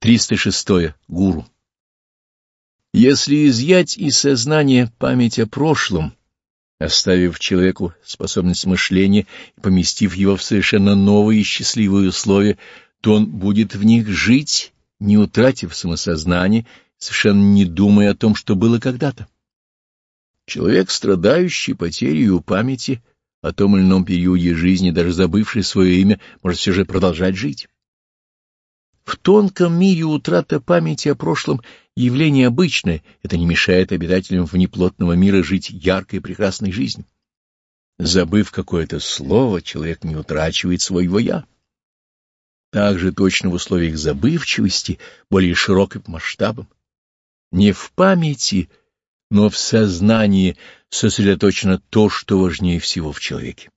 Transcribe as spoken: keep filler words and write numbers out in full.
триста шестое. Гуру. Если изъять из сознания память о прошлом, оставив человеку способность мышления и поместив его в совершенно новые и счастливые условия, то он будет в них жить, не утратив самосознание, совершенно не думая о том, что было когда-то. Человек, страдающий потерей памяти о том или ином периоде жизни, даже забывший свое имя, может все же продолжать жить. В тонком мире утрата памяти о прошлом — явление обычное, это не мешает обитателям внеплотного мира жить яркой и прекрасной жизнью. Забыв какое-то слово, человек не утрачивает своего «я». Так же точно в условиях забывчивости, более широкой по масштабам. Не в памяти, но в сознании сосредоточено то, что важнее всего в человеке.